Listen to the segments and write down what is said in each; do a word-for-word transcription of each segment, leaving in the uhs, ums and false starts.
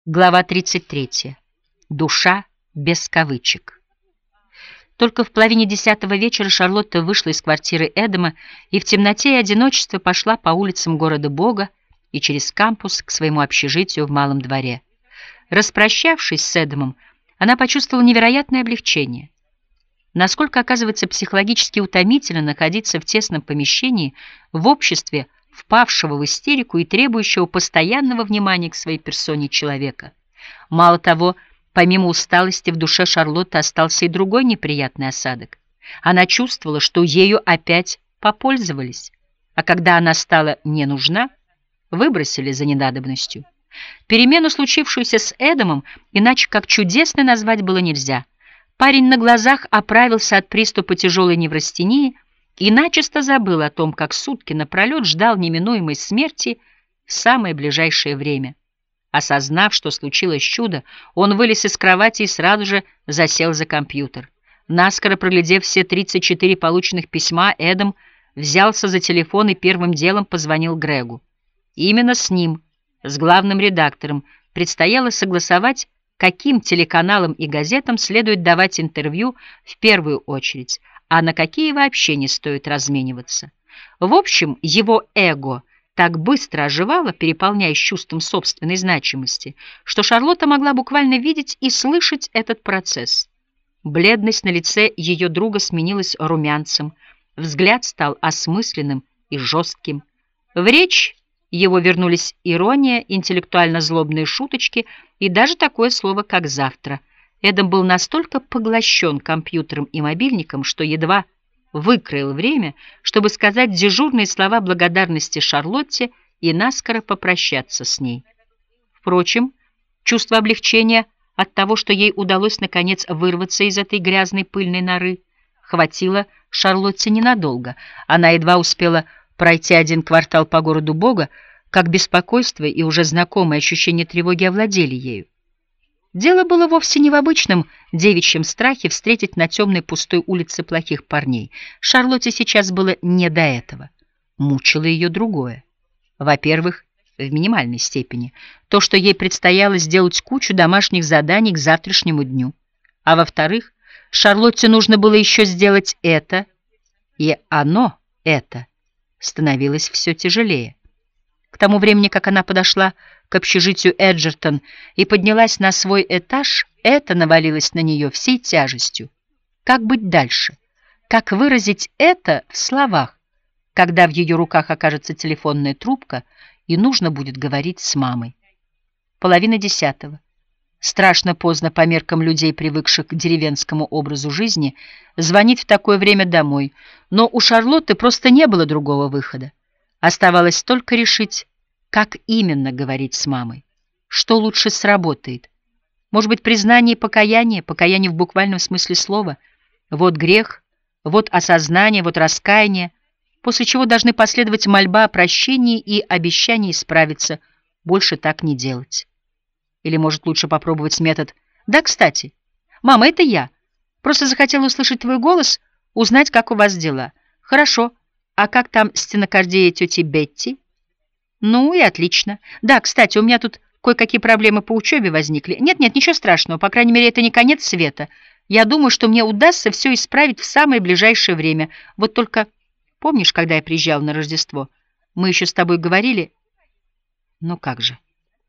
Глава тридцать третья. Душа без кавычек. Только в половине десятого вечера Шарлотта вышла из квартиры Эдама и в темноте и одиночестве пошла по улицам города Бога и через кампус к своему общежитию в Малом дворе. Распрощавшись с Эдамом, она почувствовала невероятное облегчение. Насколько, оказывается, психологически утомительно находиться в тесном помещении в обществе впавшего в истерику и требующего постоянного внимания к своей персоне человека. Мало того, помимо усталости в душе Шарлотты остался и другой неприятный осадок. Она чувствовала, что ею опять попользовались, а когда она стала не нужна, выбросили за ненадобностью. Перемену, случившуюся с Эдамом, иначе как чудесно назвать было нельзя. Парень на глазах оправился от приступа тяжелой неврастении и начисто забыл о том, как сутки напролет ждал неминуемой смерти в самое ближайшее время. Осознав, что случилось чудо, он вылез из кровати и сразу же засел за компьютер. Наскоро проглядев все тридцать четыре полученных письма, Эдам взялся за телефон и первым делом позвонил Грегу. Именно с ним, с главным редактором, предстояло согласовать, каким телеканалам и газетам следует давать интервью в первую очередь, а на какие вообще не стоит размениваться. В общем, его эго так быстро оживало, переполняясь чувством собственной значимости, что Шарлотта могла буквально видеть и слышать этот процесс. Бледность на лице ее друга сменилась румянцем, взгляд стал осмысленным и жестким. В речь его вернулись ирония, интеллектуально-злобные шуточки и даже такое слово, как «завтра». Эдам был настолько поглощен компьютером и мобильником, что едва выкроил время, чтобы сказать дежурные слова благодарности Шарлотте и наскоро попрощаться с ней. Впрочем, чувство облегчения от того, что ей удалось наконец вырваться из этой грязной пыльной норы, хватило Шарлотте ненадолго. Она едва успела пройти один квартал по городу Бога, как беспокойство и уже знакомое ощущение тревоги овладели ею. Дело было вовсе не в обычном девичьем страхе встретить на темной пустой улице плохих парней. Шарлотте сейчас было не до этого. Мучило ее другое. Во-первых, в минимальной степени, то, что ей предстояло сделать кучу домашних заданий к завтрашнему дню. А во-вторых, Шарлотте нужно было еще сделать это, и оно, это, становилось все тяжелее. К тому времени, как она подошла к общежитию Эджертон и поднялась на свой этаж, это навалилось на нее всей тяжестью. Как быть дальше? Как выразить это в словах, когда в ее руках окажется телефонная трубка и нужно будет говорить с мамой? Половина десятого. Страшно поздно по меркам людей, привыкших к деревенскому образу жизни, звонить в такое время домой, но у Шарлотты просто не было другого выхода. Оставалось только решить, как именно говорить с мамой, что лучше сработает. Может быть, признание и покаяние, покаяние в буквальном смысле слова. Вот грех, вот осознание, вот раскаяние, после чего должны последовать мольба о прощении и обещание исправиться, больше так не делать. Или, может, лучше попробовать метод «Да, кстати, мама, это я. Просто захотела услышать твой голос, узнать, как у вас дела. Хорошо, а как там стенокардия тети Бетти?» «Ну и отлично. Да, кстати, у меня тут кое-какие проблемы по учебе возникли. Нет-нет, ничего страшного, по крайней мере, это не конец света. Я думаю, что мне удастся все исправить в самое ближайшее время. Вот только помнишь, когда я приезжал на Рождество? Мы еще с тобой говорили...» «Ну как же?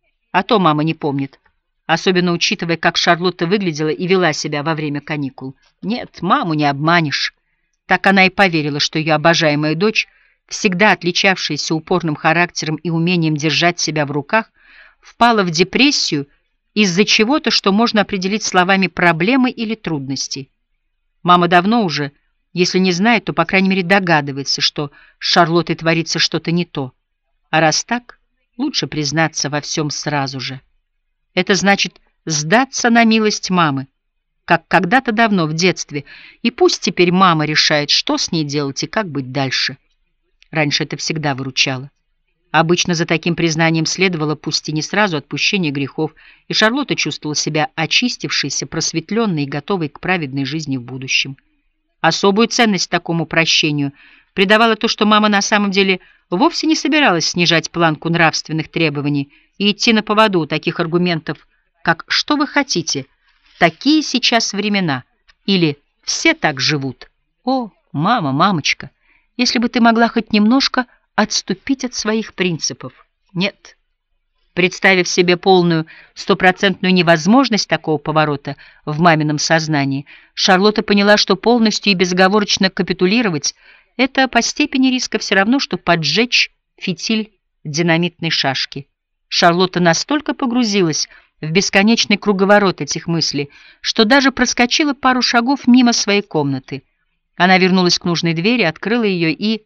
А то мама не помнит, особенно учитывая, как Шарлотта выглядела и вела себя во время каникул. Нет, маму не обманешь». Так она и поверила, что ее обожаемая дочь, всегда отличавшаяся упорным характером и умением держать себя в руках, впала в депрессию из-за чего-то, что можно определить словами проблемы или трудности. Мама давно уже, если не знает, то, по крайней мере, догадывается, что с Шарлоттой творится что-то не то. А раз так, лучше признаться во всем сразу же. Это значит сдаться на милость мамы, как когда-то давно в детстве, и пусть теперь мама решает, что с ней делать и как быть дальше. Раньше это всегда выручало. Обычно за таким признанием следовало, пусть и не сразу, отпущение грехов, и Шарлотта чувствовала себя очистившейся, просветленной и готовой к праведной жизни в будущем. Особую ценность такому прощению придавало то, что мама на самом деле вовсе не собиралась снижать планку нравственных требований и идти на поводу у таких аргументов, как «что вы хотите?», «такие сейчас времена» или «все так живут». О, мама, мамочка, если бы ты могла хоть немножко отступить от своих принципов. Нет. Представив себе полную, стопроцентную невозможность такого поворота в мамином сознании, Шарлотта поняла, что полностью и безоговорочно капитулировать — это по степени риска все равно, что поджечь фитиль динамитной шашки. Шарлотта настолько погрузилась в бесконечный круговорот этих мыслей, что даже проскочила пару шагов мимо своей комнаты. Она вернулась к нужной двери, открыла ее и...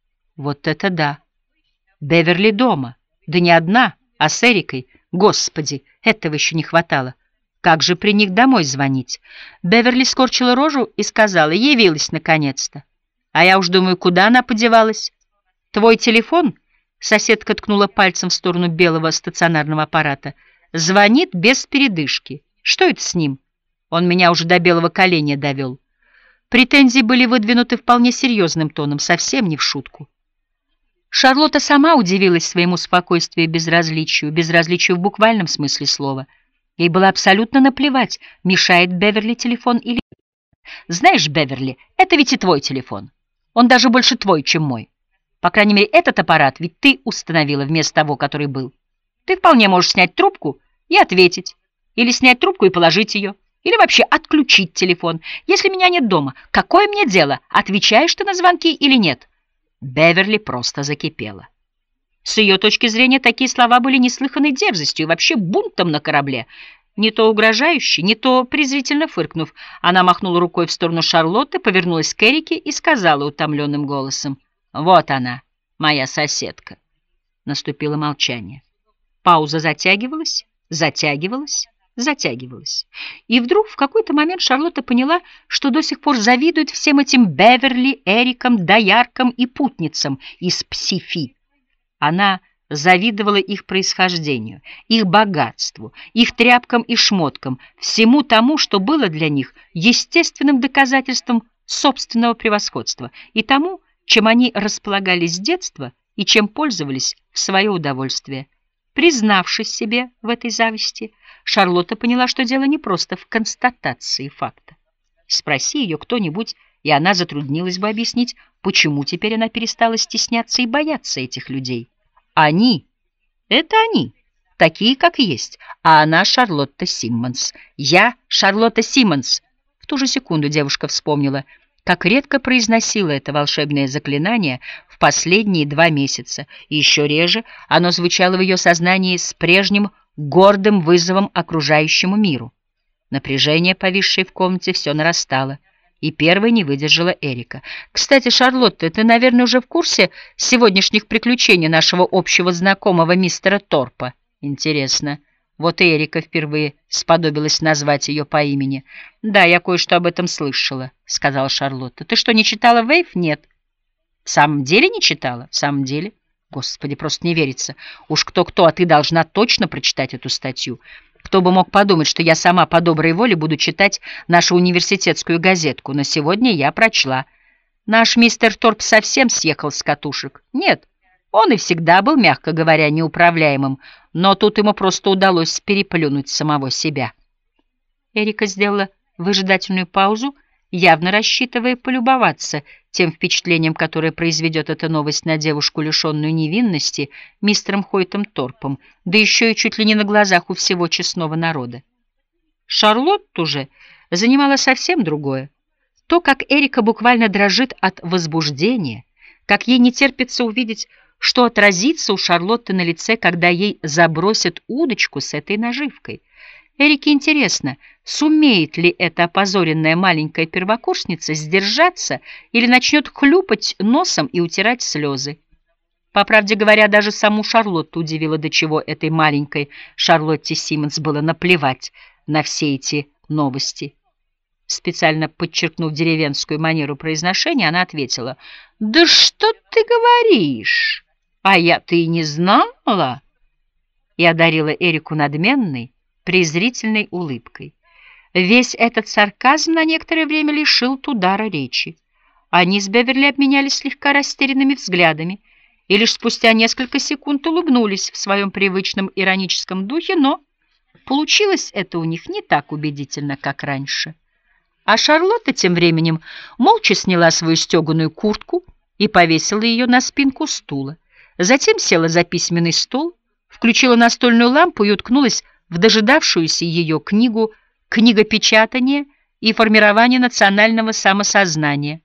Вот это да! Беверли дома. Да не одна, а с Эрикой. Господи, этого еще не хватало. Как же при них домой звонить? Беверли скорчила рожу и сказала: явилась наконец-то. А я уж думаю, куда она подевалась? Твой телефон? Соседка ткнула пальцем в сторону белого стационарного аппарата. Звонит без передышки. Что это с ним? Он меня уже до белого коленя довел. Претензии были выдвинуты вполне серьезным тоном, совсем не в шутку. Шарлотта сама удивилась своему спокойствию и безразличию, безразличию в буквальном смысле слова. Ей было абсолютно наплевать, мешает Беверли телефон или нет. Знаешь, Беверли, это ведь и твой телефон. Он даже больше твой, чем мой. По крайней мере, этот аппарат ведь ты установила вместо того, который был. Ты вполне можешь снять трубку и ответить. Или снять трубку и положить ее. Или вообще отключить телефон. Если меня нет дома, какое мне дело, отвечаешь ты на звонки или нет? Беверли просто закипела. С ее точки зрения такие слова были неслыханной дерзостью и вообще бунтом на корабле. Не то угрожающе, не то презрительно фыркнув, она махнула рукой в сторону Шарлотты, повернулась к Эрике и сказала утомленным голосом: «Вот она, моя соседка». Наступило молчание. Пауза затягивалась, затягивалась, затягивалась. И вдруг в какой-то момент Шарлотта поняла, что до сих пор завидует всем этим Беверли, Эрикам, дояркам и путницам из Псифи. Она завидовала их происхождению, их богатству, их тряпкам и шмоткам, всему тому, что было для них естественным доказательством собственного превосходства, и тому, чем они располагались с детства и чем пользовались в свое удовольствие. Признавшись себе в этой зависти, Шарлотта поняла, что дело не просто в констатации факта. Спроси ее кто-нибудь, и она затруднилась бы объяснить, почему теперь она перестала стесняться и бояться этих людей. Они — это они, такие, как есть, а она Шарлотта Симмонс. Я Шарлотта Симмонс. В ту же секунду девушка вспомнила, как редко произносила это волшебное заклинание в последние два месяца, и еще реже оно звучало в ее сознании с прежним гордым вызовом окружающему миру. Напряжение, повисшее в комнате, все нарастало, и первой не выдержала Эрика. «Кстати, Шарлотта, ты, наверное, уже в курсе сегодняшних приключений нашего общего знакомого мистера Торпа? Интересно». Вот и Эрика впервые сподобилась назвать ее по имени. «Да, я кое-что об этом слышала», — сказала Шарлотта. «Ты что, не читала Вейв?» «Нет». «В самом деле не читала? В самом деле?» «Господи, просто не верится. Уж кто-кто, а ты должна точно прочитать эту статью. Кто бы мог подумать, что я сама по доброй воле буду читать нашу университетскую газетку, но сегодня я прочла. Наш мистер Торп совсем съехал с катушек. Нет, он и всегда был, мягко говоря, неуправляемым, но тут ему просто удалось переплюнуть самого себя». Эрика сделала выжидательную паузу, явно рассчитывая полюбоваться тем впечатлением, которое произведет эта новость на девушку, лишенную невинности, мистером Хойтом Торпом, да еще и чуть ли не на глазах у всего честного народа. Шарлотту же занимало совсем другое. То, как Эрика буквально дрожит от возбуждения, как ей не терпится увидеть, что отразится у Шарлотты на лице, когда ей забросят удочку с этой наживкой. Эрике интересно, сумеет ли эта опозоренная маленькая первокурсница сдержаться или начнет хлюпать носом и утирать слезы. По правде говоря, даже саму Шарлотту удивило, до чего этой маленькой Шарлотте Симмонс было наплевать на все эти новости. Специально подчеркнув деревенскую манеру произношения, она ответила: «Да что ты говоришь? А я-то и не знала!» И одарила Эрику надменной, презрительной улыбкой. Весь этот сарказм на некоторое время лишил Тудара речи. Они с Беверли обменялись слегка растерянными взглядами, и лишь спустя несколько секунд улыбнулись в своем привычном ироническом духе, но получилось это у них не так убедительно, как раньше. А Шарлотта тем временем молча сняла свою стеганую куртку и повесила ее на спинку стула. Затем села за письменный стол, включила настольную лампу и уткнулась в дожидавшуюся ее книгу «Книгопечатание и формирование национального самосознания».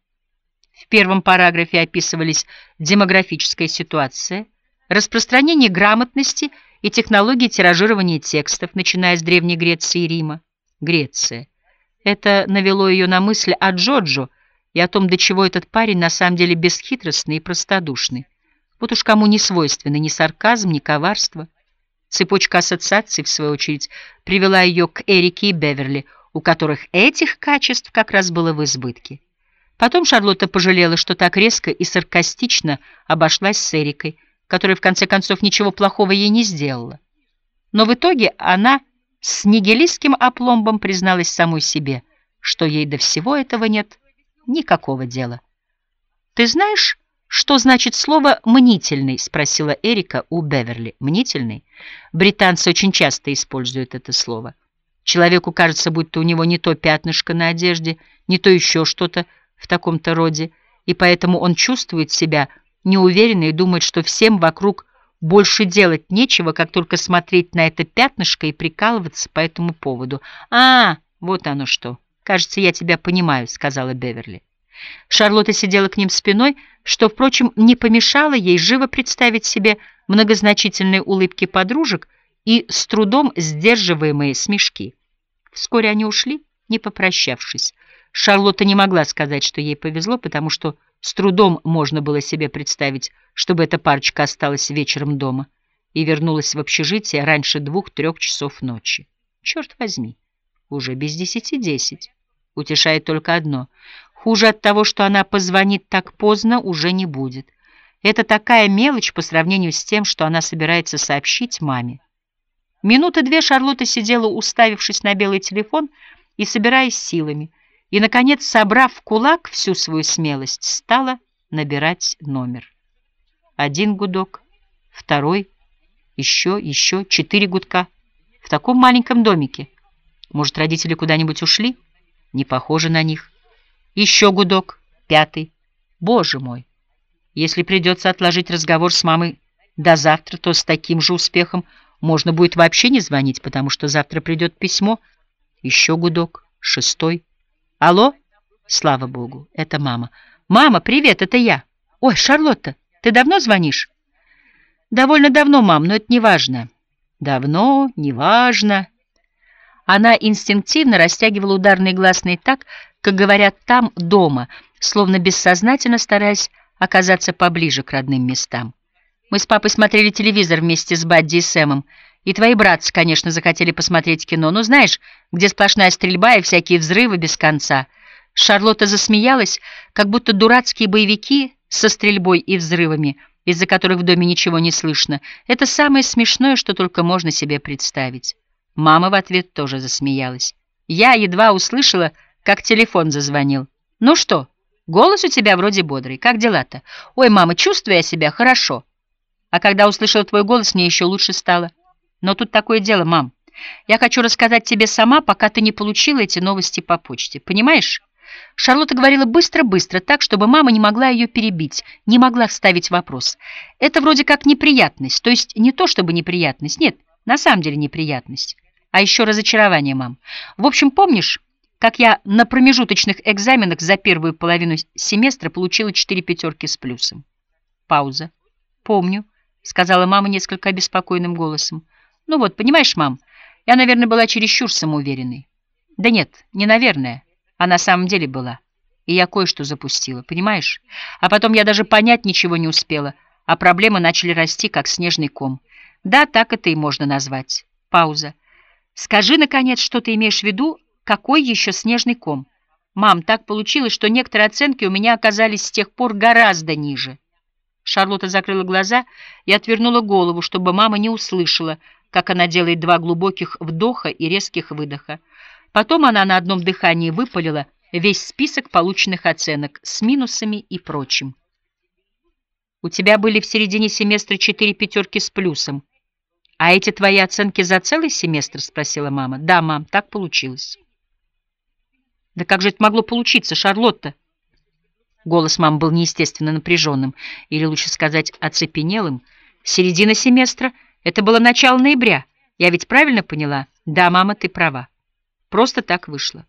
В первом параграфе описывались демографическая ситуация, распространение грамотности и технологии тиражирования текстов, начиная с Древней Греции и Рима. Греция. Это навело ее на мысль о Джоджо и о том, до чего этот парень на самом деле бесхитростный и простодушный. Вот уж кому не свойственны ни сарказм, ни коварство. Цепочка ассоциаций, в свою очередь, привела ее к Эрике и Беверли, у которых этих качеств как раз было в избытке. Потом Шарлотта пожалела, что так резко и саркастично обошлась с Эрикой, которая в конце концов ничего плохого ей не сделала. Но в итоге она с нигилистским опломбом призналась самой себе, что ей до всего этого нет никакого дела. «Ты знаешь, что значит слово «мнительный»?» — спросила Эрика у Беверли. «Мнительный?» Британцы очень часто используют это слово. Человеку кажется, будто у него не то пятнышко на одежде, не то еще что-то в таком-то роде, и поэтому он чувствует себя неуверенно и думает, что всем вокруг больше делать нечего, как только смотреть на это пятнышко и прикалываться по этому поводу. «А, вот оно что! Кажется, я тебя понимаю», — сказала Беверли. Шарлотта сидела к ним спиной, что, впрочем, не помешало ей живо представить себе многозначительные улыбки подружек и с трудом сдерживаемые смешки. Вскоре они ушли, не попрощавшись. Шарлотта не могла сказать, что ей повезло, потому что с трудом можно было себе представить, чтобы эта парочка осталась вечером дома и вернулась в общежитие раньше двух-трех часов ночи. Черт возьми, уже без десяти десять. Утешает только одно. Хуже от того, что она позвонит так поздно, уже не будет. Это такая мелочь по сравнению с тем, что она собирается сообщить маме. Минуты две Шарлотта сидела, уставившись на белый телефон и собираясь силами, и, наконец, собрав в кулак всю свою смелость, стала набирать номер. Один гудок, второй, еще, еще, четыре гудка. В таком маленьком домике. Может, родители куда-нибудь ушли? Не похоже на них. Еще гудок, пятый. Боже мой! Если придется отложить разговор с мамой до завтра, то с таким же успехом можно будет вообще не звонить, потому что завтра придет письмо. Еще гудок, шестой. Алло? Слава богу, это мама. Мама, привет, это я. Ой, Шарлотта, ты давно звонишь? Довольно давно, мам, но это не важно. Давно, не важно. Она инстинктивно растягивала ударные гласные так, как говорят там, дома, словно бессознательно стараясь оказаться поближе к родным местам. Мы с папой смотрели телевизор вместе с Бадди и Сэмом, и твои братцы, конечно, захотели посмотреть кино. Ну, знаешь, где сплошная стрельба и всякие взрывы без конца. Шарлотта засмеялась, как будто дурацкие боевики со стрельбой и взрывами, из-за которых в доме ничего не слышно, это самое смешное, что только можно себе представить. Мама в ответ тоже засмеялась. Я едва услышала, как телефон зазвонил. «Ну что, голос у тебя вроде бодрый. Как дела-то?» «Ой, мама, чувствую я себя хорошо. А когда услышала твой голос, мне еще лучше стало. Но тут такое дело, мам. Я хочу рассказать тебе сама, пока ты не получила эти новости по почте. Понимаешь?» Шарлотта говорила быстро-быстро, так, чтобы мама не могла ее перебить, не могла вставить вопрос. «Это вроде как неприятность. То есть не то чтобы неприятность. Нет, на самом деле неприятность. А еще разочарование, мам. В общем, помнишь, как я на промежуточных экзаменах за первую половину семестра получила четыре пятерки с плюсом?» Пауза. «Помню», — сказала мама несколько обеспокоенным голосом. «Ну вот, понимаешь, мам, я, наверное, была чересчур самоуверенной». «Да нет, не наверное, а на самом деле была. И я кое-что запустила, понимаешь? А потом я даже понять ничего не успела, а проблемы начали расти, как снежный ком. Да, так это и можно назвать». Пауза. «Скажи, наконец, что ты имеешь в виду, какой еще снежный ком? Мам, так получилось, что некоторые оценки у меня оказались с тех пор гораздо ниже». Шарлотта закрыла глаза и отвернула голову, чтобы мама не услышала, как она делает два глубоких вдоха и резких выдоха. Потом она на одном дыхании выпалила весь список полученных оценок с минусами и прочим. У тебя были в середине семестра четыре пятерки с плюсом. А эти твои оценки за целый семестр? Спросила мама. Да, мам, так получилось. Да как же это могло получиться, Шарлотта? Голос мамы был неестественно напряженным, или лучше сказать, оцепенелым. Середина семестра — это было начало ноября. Я ведь правильно поняла? Да, мама, ты права. Просто так вышло.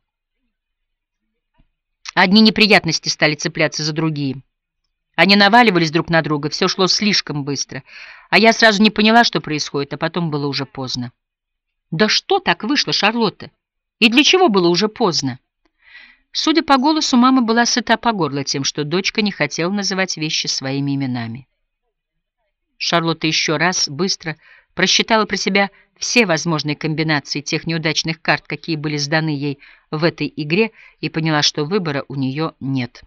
Одни неприятности стали цепляться за другие. Они наваливались друг на друга, все шло слишком быстро. А я сразу не поняла, что происходит, а потом было уже поздно. Да что так вышло, Шарлотта? И для чего было уже поздно? Судя по голосу, мама была сыта по горло тем, что дочка не хотела называть вещи своими именами. Шарлотта еще раз быстро просчитала про себя все возможные комбинации тех неудачных карт, какие были сданы ей в этой игре, и поняла, что выбора у нее нет.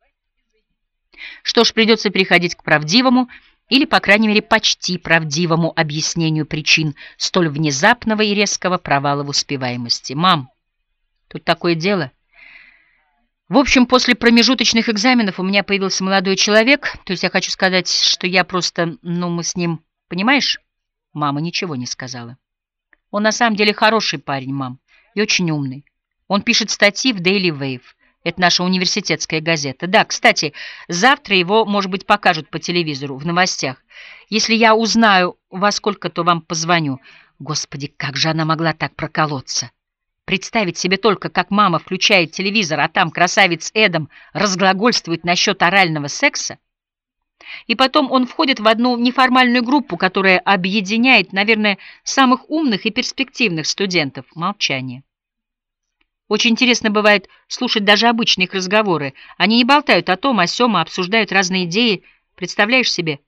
Что ж, придется переходить к правдивому, или, по крайней мере, почти правдивому объяснению причин столь внезапного и резкого провала в успеваемости. «Мам, тут такое дело. В общем, после промежуточных экзаменов у меня появился молодой человек, то есть я хочу сказать, что я просто, ну, мы с ним, понимаешь?» Мама ничего не сказала. «Он на самом деле хороший парень, мам, и очень умный. Он пишет статьи в Daily Wave. Это наша университетская газета. Да, кстати, завтра его, может быть, покажут по телевизору, в новостях. Если я узнаю, во сколько, то вам позвоню». Господи, как же она могла так проколоться? Представить себе только, как мама включает телевизор, а там красавец Эдам разглагольствует насчет орального секса. И потом он входит в одну неформальную группу, которая объединяет, наверное, самых умных и перспективных студентов. Молчание. Очень интересно бывает слушать даже обычные их разговоры. Они не болтают о том, о сём, а обсуждают разные идеи. Представляешь себе?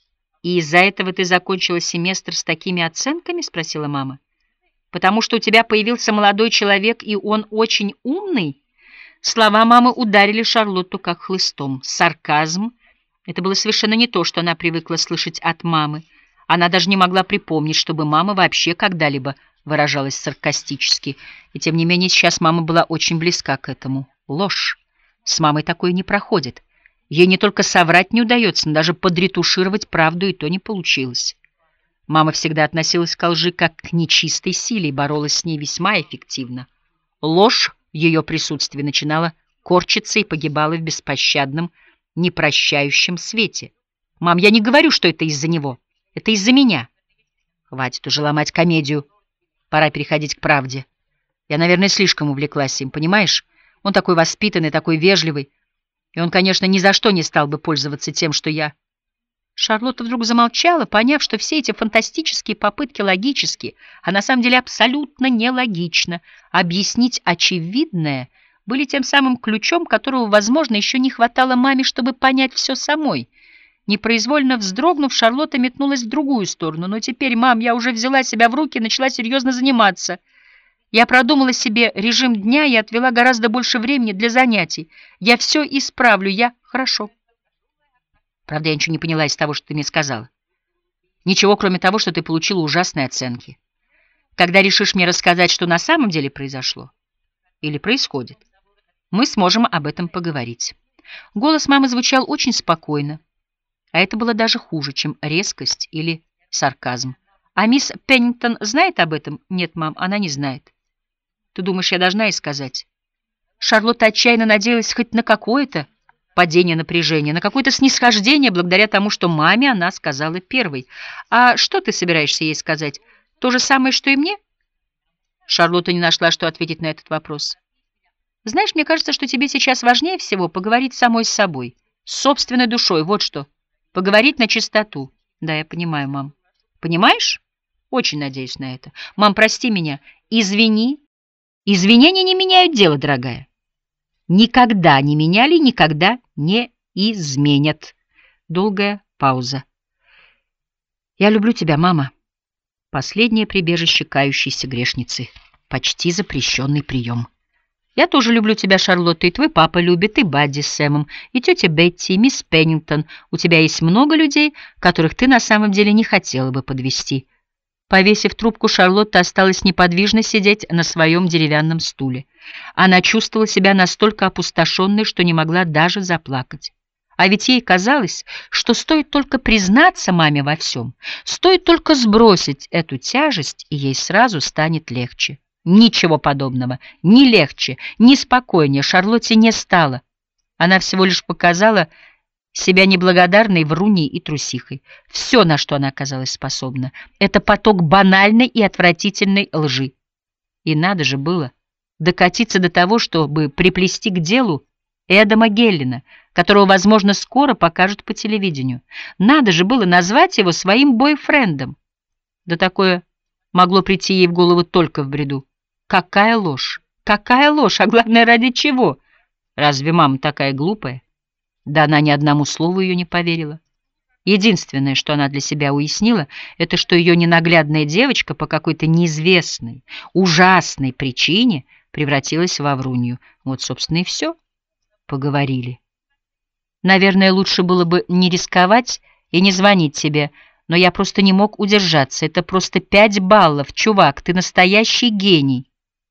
«И из-за этого ты закончила семестр с такими оценками?» — спросила мама. «Потому что у тебя появился молодой человек, и он очень умный?» Слова мамы ударили Шарлотту как хлыстом. Сарказм — это было совершенно не то, что она привыкла слышать от мамы. Она даже не могла припомнить, чтобы мама вообще когда-либо выражалась саркастически. И тем не менее сейчас мама была очень близка к этому. Ложь. С мамой такое не проходит. Ей не только соврать не удается, но даже подретушировать правду и то не получилось. Мама всегда относилась к лжи как к нечистой силе и боролась с ней весьма эффективно. Ложь в ее присутствии начинала корчиться и погибала в беспощадном, непрощающем свете. «Мам, я не говорю, что это из-за него. Это из-за меня». «Хватит уже ломать комедию. Пора переходить к правде. Я, наверное, слишком увлеклась им, понимаешь? Он такой воспитанный, такой вежливый. И он, конечно, ни за что не стал бы пользоваться тем, что я...» Шарлотта вдруг замолчала, поняв, что все эти фантастические попытки логически, а на самом деле абсолютно нелогично, объяснить очевидное, были тем самым ключом, которого, возможно, еще не хватало маме, чтобы понять все самой. Непроизвольно вздрогнув, Шарлотта метнулась в другую сторону. «Но теперь, мам, я уже взяла себя в руки и начала серьезно заниматься. Я продумала себе режим дня и отвела гораздо больше времени для занятий. Я все исправлю, я... Хорошо». Правда, я ничего не поняла из того, что ты мне сказала. Ничего, кроме того, что ты получила ужасные оценки. Когда решишь мне рассказать, что на самом деле произошло или происходит, мы сможем об этом поговорить. Голос мамы звучал очень спокойно, а это было даже хуже, чем резкость или сарказм. А мисс Пеннингтон знает об этом? Нет, мам, она не знает. Ты думаешь, я должна ей сказать? Шарлотта отчаянно надеялась хоть на какое-то падение напряжения, на какое-то снисхождение благодаря тому, что маме она сказала первой. «А что ты собираешься ей сказать? То же самое, что и мне?» Шарлотта не нашла, что ответить на этот вопрос. «Знаешь, мне кажется, что тебе сейчас важнее всего поговорить самой с собой, с собственной душой, вот что. Поговорить на чистоту». «Да, я понимаю, мам». «Понимаешь? Очень надеюсь на это. Мам, прости меня. Извини. Извинения не меняют дело, дорогая. Никогда не меняли, никогда не изменят». Долгая пауза. «Я люблю тебя, мама». Последнее прибежище кающейся грешницы. Почти запрещенный прием. «Я тоже люблю тебя, Шарлотта, и твой папа любит, и Бадди с Сэмом, и тетя Бетти, и мисс Пеннингтон. У тебя есть много людей, которых ты на самом деле не хотела бы подвести». Повесив трубку, Шарлотта осталась неподвижно сидеть на своем деревянном стуле. Она чувствовала себя настолько опустошенной, что не могла даже заплакать. А ведь ей казалось, что стоит только признаться маме во всем, стоит только сбросить эту тяжесть, и ей сразу станет легче. Ничего подобного, ни легче, ни спокойнее Шарлотте не стало. Она всего лишь показала себя неблагодарной вруньей и трусихой. Все, на что она оказалась способна, это поток банальной и отвратительной лжи. И надо же было докатиться до того, чтобы приплести к делу Эдама Геллена, которого, возможно, скоро покажут по телевидению. Надо же было назвать его своим бойфрендом. Да такое могло прийти ей в голову только в бреду. Какая ложь! Какая ложь! А главное, ради чего? Разве мама такая глупая? Да она ни одному слову ее не поверила. Единственное, что она для себя уяснила, это что ее ненаглядная девочка по какой-то неизвестной, ужасной причине превратилась во врунью. Вот, собственно, и все. Поговорили. Наверное, лучше было бы не рисковать и не звонить тебе, но я просто не мог удержаться. Это просто пять баллов. Чувак, ты настоящий гений.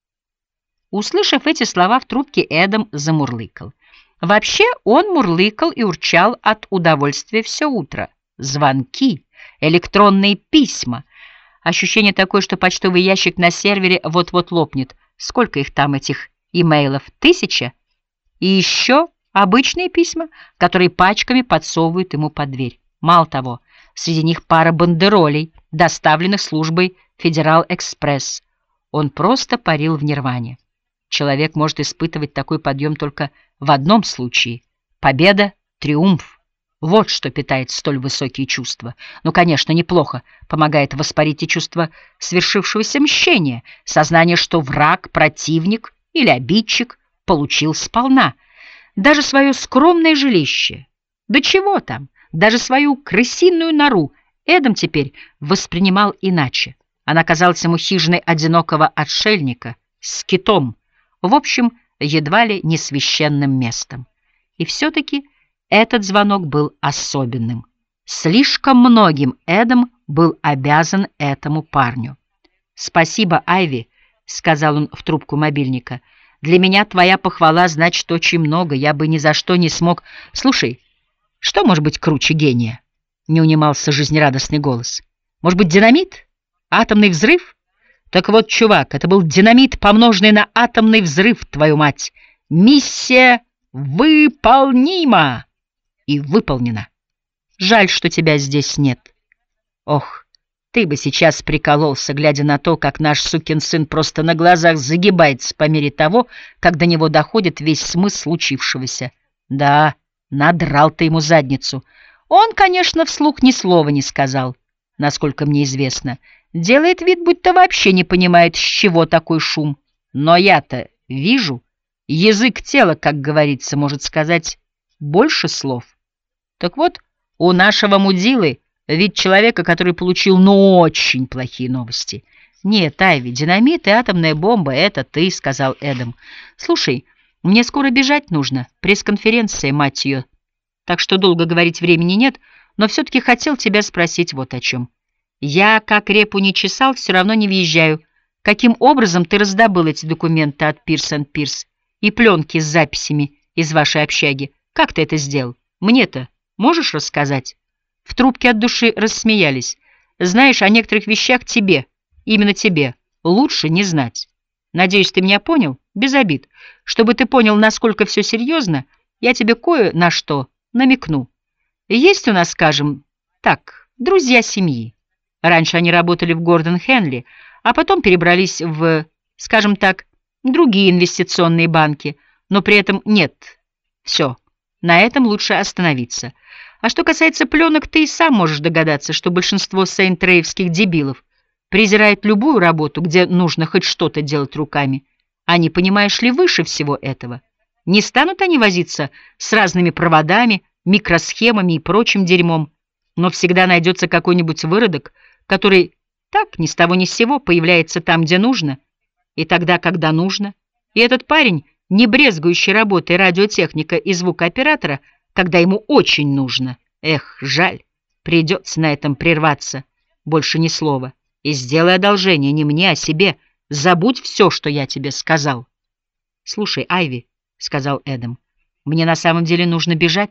Услышав эти слова в трубке, Эдам замурлыкал. Вообще он мурлыкал и урчал от удовольствия все утро. Звонки, электронные письма. Ощущение такое, что почтовый ящик на сервере вот-вот лопнет. Сколько их там, этих имейлов? Тысяча? И еще обычные письма, которые пачками подсовывают ему под дверь. Мало того, среди них пара бандеролей, доставленных службой Федерал Экспресс. Он просто парил в нирване. Человек может испытывать такой подъем только в одном случае — победа, триумф. Вот что питает столь высокие чувства. Ну, конечно, неплохо помогает воспарить и чувство свершившегося мщения, сознание, что враг, противник или обидчик получил сполна. Даже свое скромное жилище, да чего там, даже свою крысиную нору Эдам теперь воспринимал иначе. Она казалась ему хижиной одинокого отшельника, скитом, в общем, едва ли не священным местом. И все-таки этот звонок был особенным. Слишком многим Эдам был обязан этому парню. «Спасибо, Айви», — сказал он в трубку мобильника. «Для меня твоя похвала значит очень много. Я бы ни за что не смог...» «Слушай, что может быть круче гения?» — не унимался жизнерадостный голос. «Может быть, динамит? Атомный взрыв?» «Так вот, чувак, это был динамит, помноженный на атомный взрыв, твою мать! Миссия выполнима!» И выполнена. Жаль, что тебя здесь нет. Ох, ты бы сейчас прикололся, глядя на то, как наш сукин сын просто на глазах загибается по мере того, как до него доходит весь смысл случившегося. Да, надрал ты ему задницу. Он, конечно, вслух ни слова не сказал, насколько мне известно. Делает вид, будто вообще не понимает, с чего такой шум. Но я-то вижу, язык тела, как говорится, может сказать больше слов. Так вот, у нашего мудилы вид человека, который получил, ну, очень плохие новости. «Нет, Айви, динамит и атомная бомба — это ты», — сказал Эдам. «Слушай, мне скоро бежать нужно, пресс-конференция, мать ее. Так что долго говорить времени нет, но все-таки хотел тебя спросить вот о чем. Я, как репу не чесал, все равно не въезжаю. Каким образом ты раздобыл эти документы от Пирс энд Пирс и пленки с записями из вашей общаги? Как ты это сделал? Мне-то можешь рассказать?» В трубке от души рассмеялись. «Знаешь, о некоторых вещах тебе, именно тебе, лучше не знать. Надеюсь, ты меня понял? Без обид. Чтобы ты понял, насколько все серьезно, я тебе кое на что намекну. Есть у нас, скажем так, друзья семьи. Раньше они работали в Гордон-Хенли, а потом перебрались в, скажем так, другие инвестиционные банки, но при этом нет. Все, на этом лучше остановиться. А что касается пленок, ты и сам можешь догадаться, что большинство сейнт-рейвских дебилов презирает любую работу, где нужно хоть что-то делать руками. Они, понимаешь ли, выше всего этого. Не станут они возиться с разными проводами, микросхемами и прочим дерьмом, но всегда найдется какой-нибудь выродок, который так ни с того ни с сего появляется там, где нужно, и тогда, когда нужно. И этот парень, не брезгующий работой радиотехника и звукооператора, когда ему очень нужно. Эх, жаль, придется на этом прерваться. Больше ни слова. И сделай одолжение не мне, а себе. Забудь все, что я тебе сказал. — Слушай, Айви, — сказал Эдам, — мне на самом деле нужно бежать.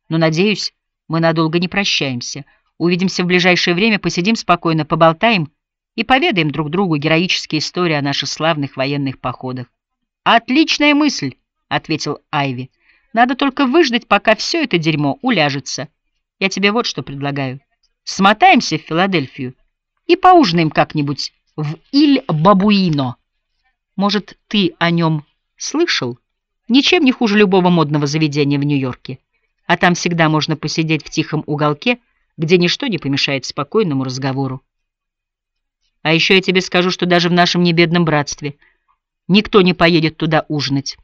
Но, надеюсь, мы надолго не прощаемся. Увидимся в ближайшее время, посидим спокойно, поболтаем и поведаем друг другу героические истории о наших славных военных походах. «Отличная мысль», — ответил Айви. «Надо только выждать, пока все это дерьмо уляжется. Я тебе вот что предлагаю. Смотаемся в Филадельфию и поужинаем как-нибудь в Иль-Бабуино. Может, ты о нем слышал? Ничем не хуже любого модного заведения в Нью-Йорке. А там всегда можно посидеть в тихом уголке, где ничто не помешает спокойному разговору. А еще я тебе скажу, что даже в нашем небедном братстве никто не поедет туда ужинать.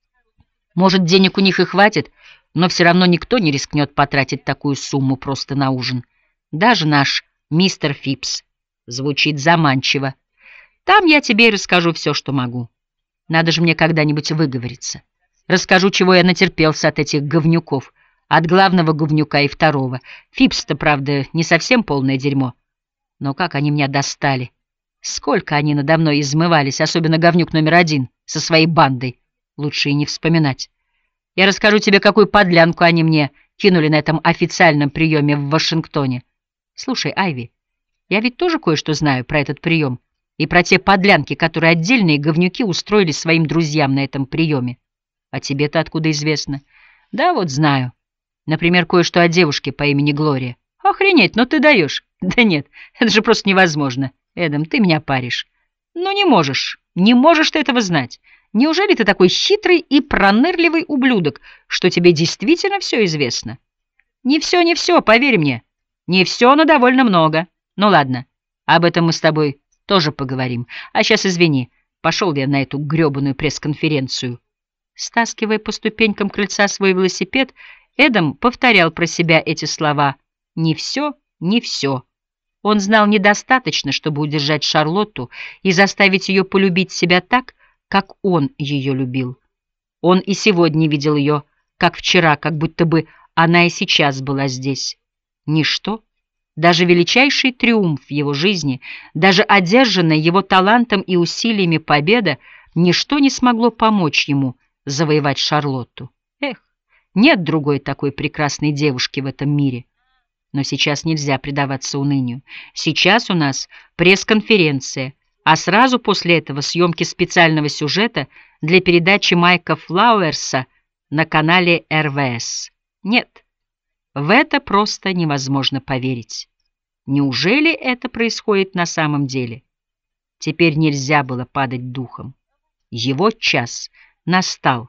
Может, денег у них и хватит, но все равно никто не рискнет потратить такую сумму просто на ужин. Даже наш мистер Фипс. Звучит заманчиво. Там я тебе и расскажу все, что могу. Надо же мне когда-нибудь выговориться. Расскажу, чего я натерпелся от этих говнюков, от главного говнюка и второго. Фипс-то, правда, не совсем полное дерьмо. Но как они меня достали. Сколько они надо мной измывались, особенно говнюк номер один со своей бандой. Лучше и не вспоминать. Я расскажу тебе, какую подлянку они мне кинули на этом официальном приеме в Вашингтоне. Слушай, Айви, я ведь тоже кое-что знаю про этот прием и про те подлянки, которые отдельные говнюки устроили своим друзьям на этом приеме. А тебе-то откуда известно? Да вот знаю. Например, кое-что о девушке по имени Глория. Охренеть, ну ты даешь. Да нет, это же просто невозможно. Эдам, ты меня паришь. Ну не можешь, не можешь ты этого знать. Неужели ты такой хитрый и пронырливый ублюдок, что тебе действительно все известно? Не все, не все, поверь мне. Не все, но довольно много. Ну ладно, об этом мы с тобой тоже поговорим. А сейчас извини, пошел я на эту гребаную пресс-конференцию. Стаскивая по ступенькам крыльца свой велосипед, Эдам повторял про себя эти слова. Не все, не все. Он знал недостаточно, чтобы удержать Шарлотту и заставить ее полюбить себя так, как он ее любил. Он и сегодня видел ее, как вчера, как будто бы она и сейчас была здесь. Ничто, даже величайший триумф в его жизни, даже одержанная его талантом и усилиями победа, ничто не смогло помочь ему завоевать Шарлотту. Эх, нет другой такой прекрасной девушки в этом мире. Но сейчас нельзя предаваться унынию. Сейчас у нас пресс-конференция, а сразу после этого съемки специального сюжета для передачи Майка Флауэрса на канале эр вэ эс. Нет, в это просто невозможно поверить. Неужели это происходит на самом деле? Теперь нельзя было падать духом. Его час настал.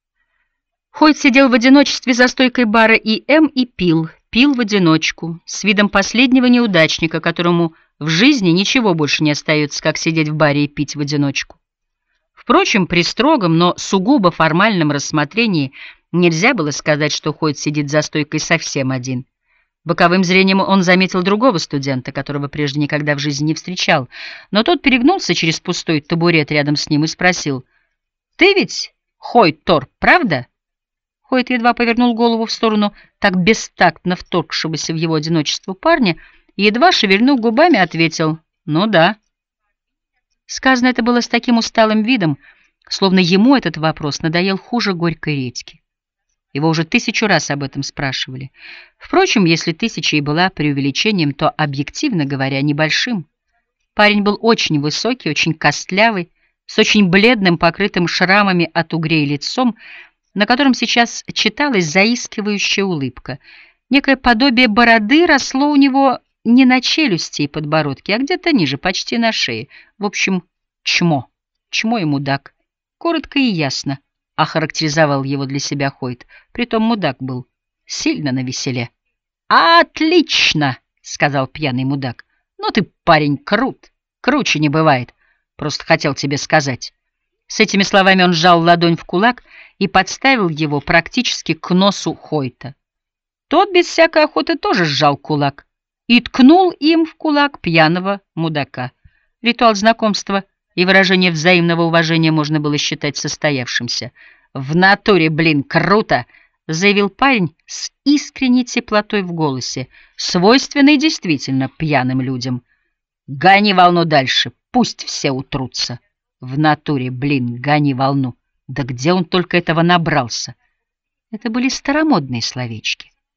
Хойт сидел в одиночестве за стойкой бара И Эм и пил, пил в одиночку, с видом последнего неудачника, которому в жизни ничего больше не остается, как сидеть в баре и пить в одиночку. Впрочем, при строгом, но сугубо формальном рассмотрении нельзя было сказать, что Хойт сидит за стойкой совсем один. Боковым зрением он заметил другого студента, которого прежде никогда в жизни не встречал, но тот перегнулся через пустой табурет рядом с ним и спросил: «Ты ведь Хойт Торп, правда?» Хойт едва повернул голову в сторону так бестактно вторгшегося в его одиночество парня и, едва шевельнув губами, ответил: «Ну да». Сказано это было с таким усталым видом, словно ему этот вопрос надоел хуже горькой редьки. Его уже тысячу раз об этом спрашивали. Впрочем, если тысяча и была преувеличением, то, объективно говоря, небольшим. Парень был очень высокий, очень костлявый, с очень бледным, покрытым шрамами от угрей лицом, на котором сейчас читалась заискивающая улыбка. Некое подобие бороды росло у него не на челюсти и подбородке, а где-то ниже, почти на шее. В общем, чмо. Чмо и мудак. Коротко и ясно охарактеризовал его для себя Хойт. Притом мудак был сильно навеселе. «Отлично!» — сказал пьяный мудак. «Ну ты, парень, крут. Круче не бывает. Просто хотел тебе сказать». С этими словами он сжал ладонь в кулак и подставил его практически к носу Хойта. Тот без всякой охоты тоже сжал кулак и ткнул им в кулак пьяного мудака. Ритуал знакомства и выражение взаимного уважения можно было считать состоявшимся. «В натуре, блин, круто!» — заявил парень с искренней теплотой в голосе, свойственной действительно пьяным людям. «Гони волну дальше, пусть все утрутся». В натуре, блин, гони волну. Да где он только этого набрался? Это были старомодные словечки.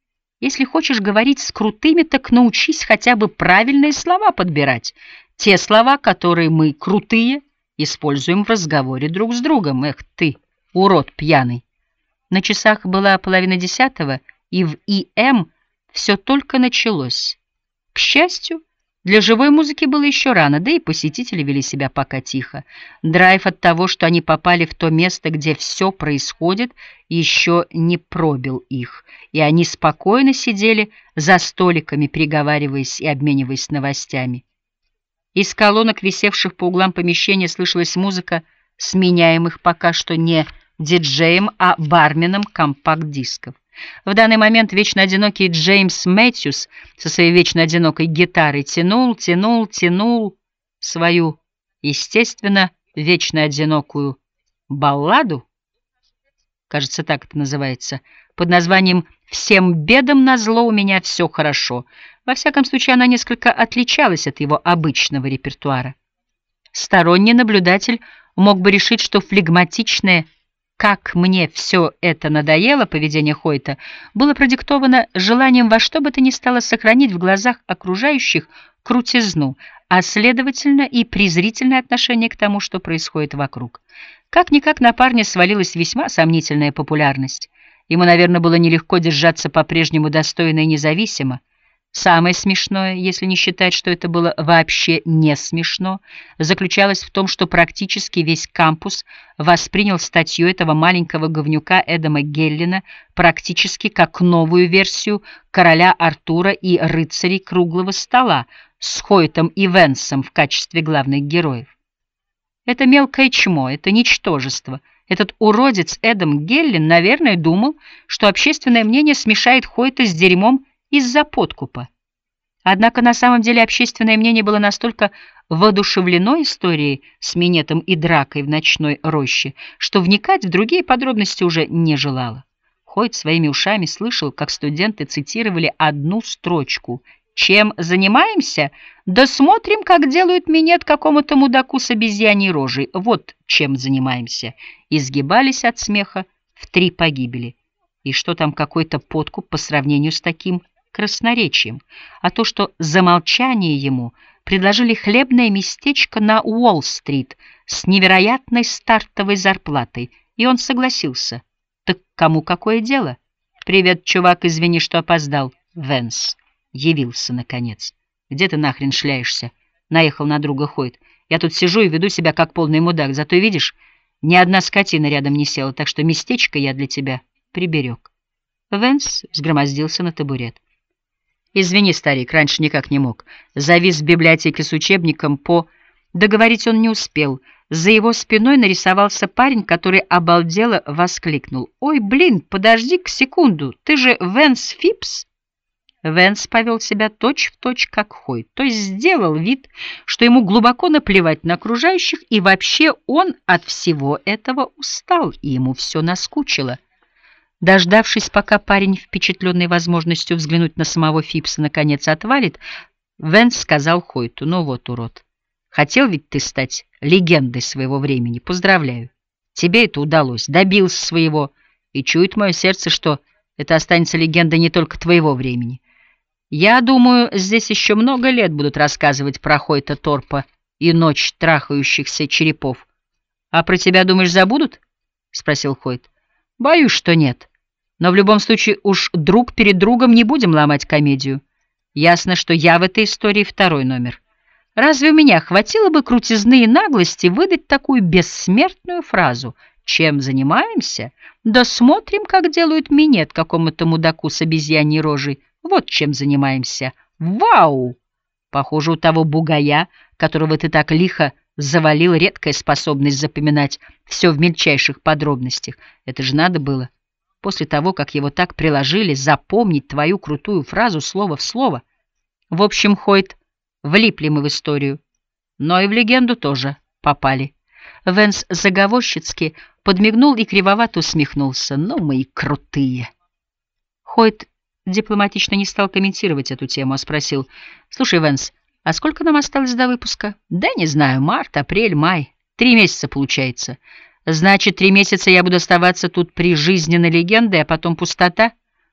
Если хочешь говорить с крутыми, так научись хотя бы правильные слова подбирать. Те слова, которые мы, крутые, используем в разговоре друг с другом. Эх ты, урод пьяный. На часах была половина десятого, и в И Эм все только началось. К счастью, для живой музыки было еще рано, да и посетители вели себя пока тихо. Драйв от того, что они попали в то место, где все происходит, еще не пробил их, и они спокойно сидели за столиками, переговариваясь и обмениваясь новостями. Из колонок, висевших по углам помещения, слышалась музыка сменяемых пока что не диджеем, а барменом компакт-дисков. В данный момент вечно одинокий Джеймс Мэтьюс со своей вечно одинокой гитарой тянул, тянул, тянул свою, естественно, вечно одинокую балладу, кажется, так это называется, под названием «Всем бедам назло у меня все хорошо». Во всяком случае, она несколько отличалась от его обычного репертуара. Сторонний наблюдатель мог бы решить, что флегматичное «как мне все это надоело» поведение Хойта было продиктовано желанием во что бы то ни стало сохранить в глазах окружающих крутизну, а следовательно и презрительное отношение к тому, что происходит вокруг. Как-никак на парня свалилась весьма сомнительная популярность. Ему, наверное, было нелегко держаться по-прежнему достойно и независимо. Самое смешное, если не считать, что это было вообще не смешно, заключалось в том, что практически весь кампус воспринял статью этого маленького говнюка Эдама Геллина практически как новую версию «Короля Артура и рыцарей круглого стола» с Хойтом и Венсом в качестве главных героев. Это мелкое чмо, это ничтожество. Этот уродец Эдам Геллин, наверное, думал, что общественное мнение смешает Хойта с дерьмом из-за подкупа. Однако на самом деле общественное мнение было настолько воодушевлено историей с минетом и дракой в ночной роще, что вникать в другие подробности уже не желало. Хойт своими ушами слышал, как студенты цитировали одну строчку: «Чем занимаемся? Да смотрим, как делают минет какому-то мудаку с обезьяньей рожей. Вот чем занимаемся». Изгибались от смеха в три погибели. И что там какой-то подкуп по сравнению с таким красноречием? А то, что за молчание ему предложили хлебное местечко на Уолл-стрит с невероятной стартовой зарплатой, и он согласился. Так кому какое дело? «Привет, чувак, извини, что опоздал». Венс явился, наконец. «Где ты нахрен шляешься?» — наехал на друга Хойт. «Я тут сижу и веду себя как полный мудак, зато, видишь, ни одна скотина рядом не села, так что местечко я для тебя приберег». Венс взгромоздился на табурет. «Извини, старик, раньше никак не мог. Завис в библиотеке с учебником по...» Договорить он не успел. За его спиной нарисовался парень, который обалдело воскликнул: «Ой, блин, подожди-ка секунду, ты же Венс Фипс?» Венс повел себя точь-в-точь как Хойт, то есть сделал вид, что ему глубоко наплевать на окружающих, и вообще он от всего этого устал, и ему все наскучило. Дождавшись, пока парень, впечатленный возможностью взглянуть на самого Фипса, наконец отвалит, Венс сказал Хойту: «Ну вот, урод, хотел ведь ты стать легендой своего времени. Поздравляю, тебе это удалось, добился своего, и чует мое сердце, что это останется легендой не только твоего времени. Я думаю, здесь еще много лет будут рассказывать про Хойта Торпа и ночь трахающихся черепов. А про тебя, думаешь, забудут?» — спросил Хойт. «Боюсь, что нет. Но в любом случае уж друг перед другом не будем ломать комедию. Ясно, что я в этой истории второй номер. Разве у меня хватило бы крутизны и наглости выдать такую бессмертную фразу? Чем занимаемся? Да смотрим, как делают минет какому-то мудаку с обезьяньей рожей. Вот чем занимаемся. Вау! Похоже, у того бугая, которого ты так лихо завалил, редкая способность запоминать все в мельчайших подробностях. Это же надо было, после того, как его так приложили, запомнить твою крутую фразу слово в слово. В общем, Хойт, влипли мы в историю, но и в легенду тоже попали». Венс заговорщицки подмигнул и кривовато усмехнулся. «Ну, мы и крутые». Хойт дипломатично не стал комментировать эту тему, а спросил: «Слушай, Венс, а сколько нам осталось до выпуска?» «Да не знаю, март, апрель, май. Три месяца получается. Значит, три месяца я буду оставаться тут прижизненной легендой, а потом пустота?»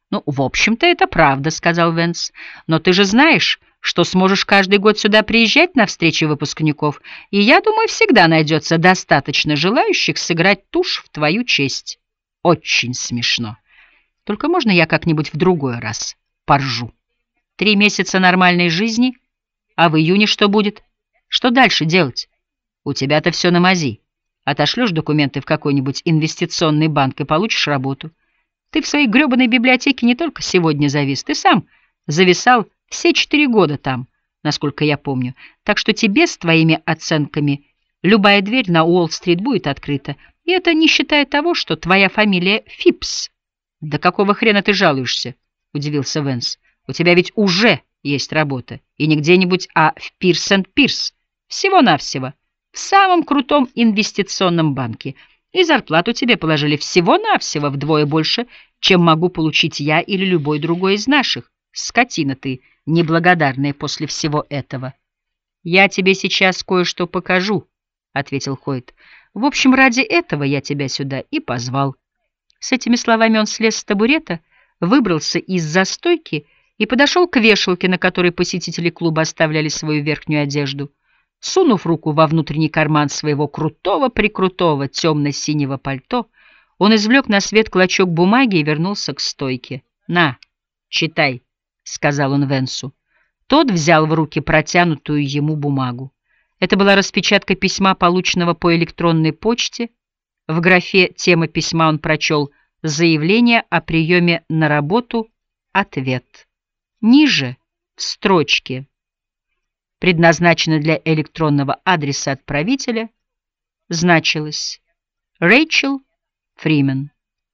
«Ну, в общем-то, это правда», — сказал Венс. «Но ты же знаешь, что сможешь каждый год сюда приезжать на встречи выпускников, и, я думаю, всегда найдется достаточно желающих сыграть тушь в твою честь. Очень смешно. Только можно я как-нибудь в другой раз поржу? Три месяца нормальной жизни, а в июне что будет? Что дальше делать? У тебя-то все на мази. Отошлешь документы в какой-нибудь инвестиционный банк и получишь работу. Ты в своей гребаной библиотеке не только сегодня завис, ты сам зависал все четыре года там, насколько я помню. Так что тебе с твоими оценками любая дверь на Уолл-стрит будет открыта. И это не считая того, что твоя фамилия Фипс. Да какого хрена ты жалуешься? Удивился Венс. У тебя ведь уже есть работа. И не где-нибудь, а в Пирс энд Пирс. Всего-навсего. В самом крутом инвестиционном банке. И зарплату тебе положили всего-навсего вдвое больше, чем могу получить я или любой другой из наших. Скотина ты, неблагодарная после всего этого. — Я тебе сейчас кое-что покажу, — ответил Хойт. — В общем, ради этого я тебя сюда и позвал. С этими словами он слез с табурета, выбрался из застойки и подошел к вешалке, на которой посетители клуба оставляли свою верхнюю одежду. Сунув руку во внутренний карман своего крутого-прикрутого темно-синего пальто, он извлек на свет клочок бумаги и вернулся к стойке. — На, читай, — сказал он Венсу. Тот взял в руки протянутую ему бумагу. Это была распечатка письма, полученного по электронной почте. В графе «Тема письма» он прочел «Заявление о приеме на работу. Ответ». Ниже, в строчке, предназначено для электронного адреса отправителя, значилось Рэйчел Фримен,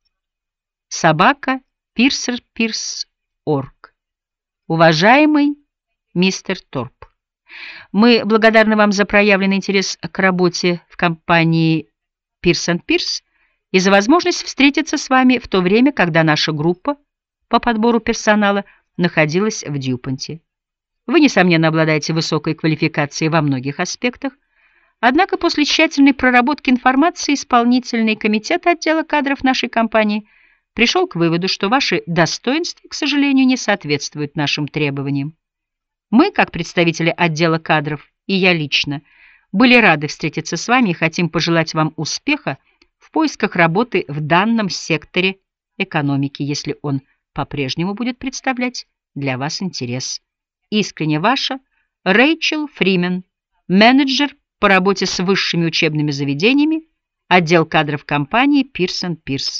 собака Пирсер Пирс Орг. Уважаемый мистер Торп, мы благодарны вам за проявленный интерес к работе в компании Пирс энд Пирс и за возможность встретиться с вами в то время, когда наша группа по подбору персонала находилась в Дьюпонте. Вы, несомненно, обладаете высокой квалификацией во многих аспектах, однако после тщательной проработки информации исполнительный комитет отдела кадров нашей компании пришел к выводу, что ваши достоинства, к сожалению, не соответствуют нашим требованиям. Мы, как представители отдела кадров, и я лично, были рады встретиться с вами и хотим пожелать вам успеха в поисках работы в данном секторе экономики, если он по-прежнему будет представлять для вас интерес. Искренне ваша Рэйчел Фримен, менеджер по работе с высшими учебными заведениями, отдел кадров компании Пирс энд Пирс.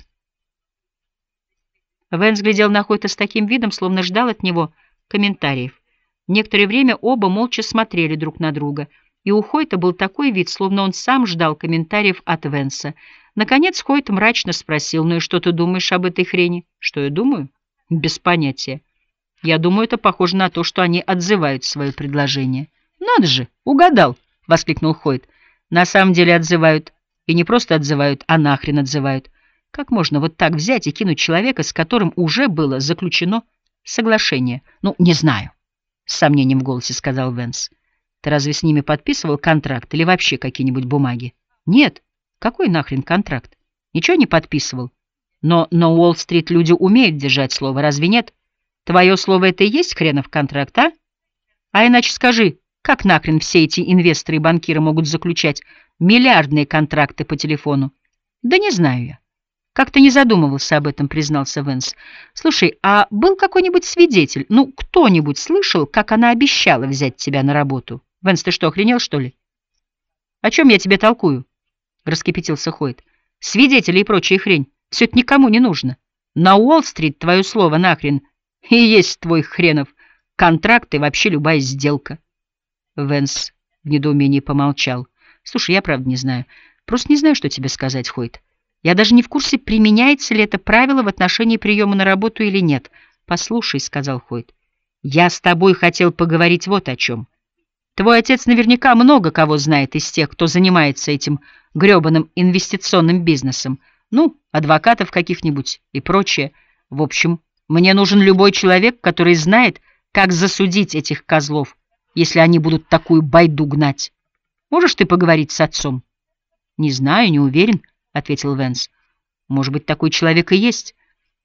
Венс глядел на Хойта с таким видом, словно ждал от него комментариев. Некоторое время оба молча смотрели друг на друга, и у Хойта был такой вид, словно он сам ждал комментариев от Венса. Наконец Хойт мрачно спросил: «Ну и что ты думаешь об этой хрени?» «Что я думаю?» «Без понятия. Я думаю, это похоже на то, что они отзывают свое предложение». «Надо же, угадал!» — воскликнул Хойт. «На самом деле отзывают. И не просто отзывают, а нахрен отзывают. Как можно вот так взять и кинуть человека, с которым уже было заключено соглашение?» «Ну, не знаю», — с сомнением в голосе сказал Венс. «Ты разве с ними подписывал контракт или вообще какие-нибудь бумаги?» «Нет. Какой нахрен контракт? Ничего не подписывал. Но на Уолл-стрит люди умеют держать слово, разве нет? Твое слово — это и есть хренов контракт, а? А иначе скажи, как нахрен все эти инвесторы и банкиры могут заключать миллиардные контракты по телефону?» «Да не знаю я. Как-то не задумывался об этом», — признался Венс. «Слушай, а был какой-нибудь свидетель? Ну, кто-нибудь слышал, как она обещала взять тебя на работу? Венс, ты что, охренел, что ли?» «О чем я тебе толкую?» — раскипятился Хойт. «Свидетели и прочая хрень. Все это никому не нужно. На Уолл-стрит твое слово нахрен и есть твой хренов контракт и вообще любая сделка». Венс в недоумении помолчал. «Слушай, я правда не знаю. Просто не знаю, что тебе сказать, Хойт. Я даже не в курсе, применяется ли это правило в отношении приема на работу или нет». «Послушай», — сказал Хойт, — «я с тобой хотел поговорить вот о чем. Твой отец наверняка много кого знает из тех, кто занимается этим гребаным инвестиционным бизнесом. Ну, адвокатов каких-нибудь и прочее. В общем, мне нужен любой человек, который знает, как засудить этих козлов, если они будут такую байду гнать. Можешь ты поговорить с отцом?» «Не знаю, не уверен», — ответил Венс. «Может быть, такой человек и есть.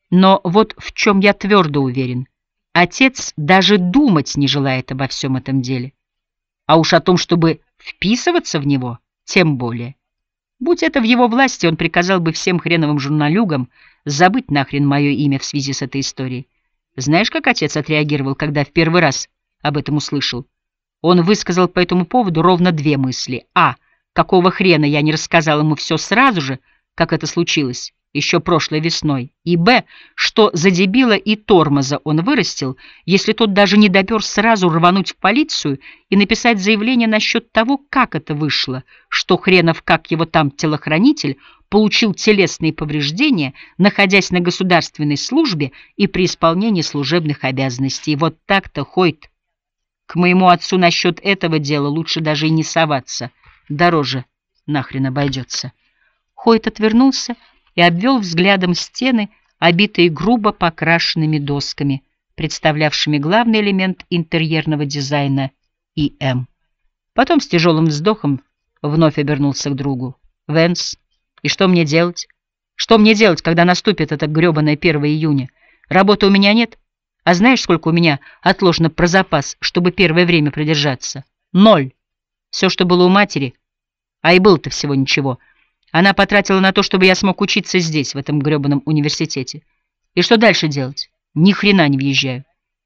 Но вот в чем я твердо уверен. Отец даже думать не желает обо всем этом деле. А уж о том, чтобы вписываться в него, тем более. Будь это в его власти, он приказал бы всем хреновым журналюгам забыть нахрен мое имя в связи с этой историей. Знаешь, как отец отреагировал, когда в первый раз об этом услышал? Он высказал по этому поводу ровно две мысли. А. Какого хрена я не рассказал ему все сразу же, как это случилось, еще прошлой весной? И Б. Что за дебила и тормоза он вырастил, если тот даже не допер сразу рвануть в полицию и написать заявление насчет того, как это вышло, что хренов, как его там телохранитель, получил телесные повреждения, находясь на государственной службе и при исполнении служебных обязанностей. И вот так-то, Хойт, к моему отцу насчет этого дела лучше даже и не соваться. Дороже нахрен обойдется. Хойт отвернулся и обвел взглядом стены, обитые грубо покрашенными досками, представлявшими главный элемент интерьерного дизайна И М. Потом с тяжелым вздохом вновь обернулся к другу. «Вэнс, и что мне делать? Что мне делать, когда наступит это гребаное первое июня? Работы у меня нет. А знаешь, сколько у меня отложено про запас, чтобы первое время продержаться? Ноль. Все, что было у матери, а и было-то всего ничего, она потратила на то, чтобы я смог учиться здесь, в этом гребаном университете. И что дальше делать? Ни хрена не въезжаю.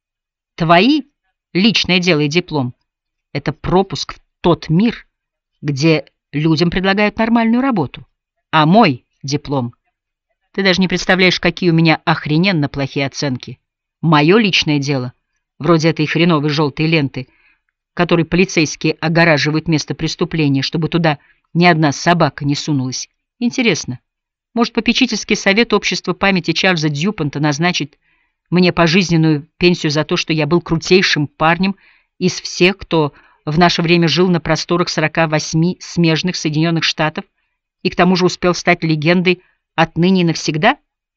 Твои личное дело и диплом — это пропуск в тот мир, где людям предлагают нормальную работу. А мой диплом... Ты даже не представляешь, какие у меня охрененно плохие оценки. Мое личное дело, вроде этой хреновой желтой ленты, которой полицейские огораживают место преступления, чтобы туда ни одна собака не сунулась. Интересно, может, попечительский совет общества памяти Чарльза Дюпонта назначит мне пожизненную пенсию за то, что я был крутейшим парнем из всех, кто в наше время жил на просторах сорока восьми смежных Соединенных Штатов и к тому же успел стать легендой отныне и навсегда?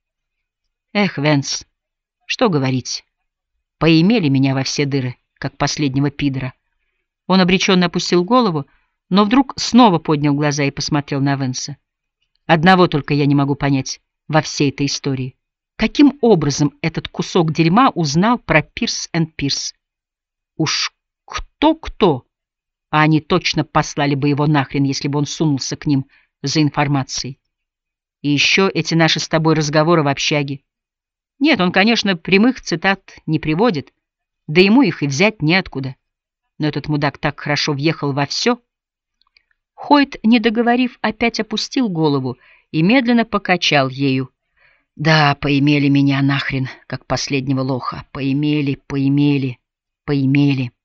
Эх, Вэнс, что говорить, поимели меня во все дыры, как последнего пидора. Он обреченно опустил голову, но вдруг снова поднял глаза и посмотрел на Вэнса. Одного только я не могу понять во всей этой истории. Каким образом этот кусок дерьма узнал про Пирс энд Пирс? Уж кто-кто, а они точно послали бы его нахрен, если бы он сунулся к ним за информацией. И еще эти наши с тобой разговоры в общаге. Нет, он, конечно, прямых цитат не приводит, да ему их и взять неоткуда. Но этот мудак так хорошо въехал во все. Хойт, не договорив, опять опустил голову и медленно покачал ею. Да, поимели меня нахрен, как последнего лоха. Поимели, поимели, поимели.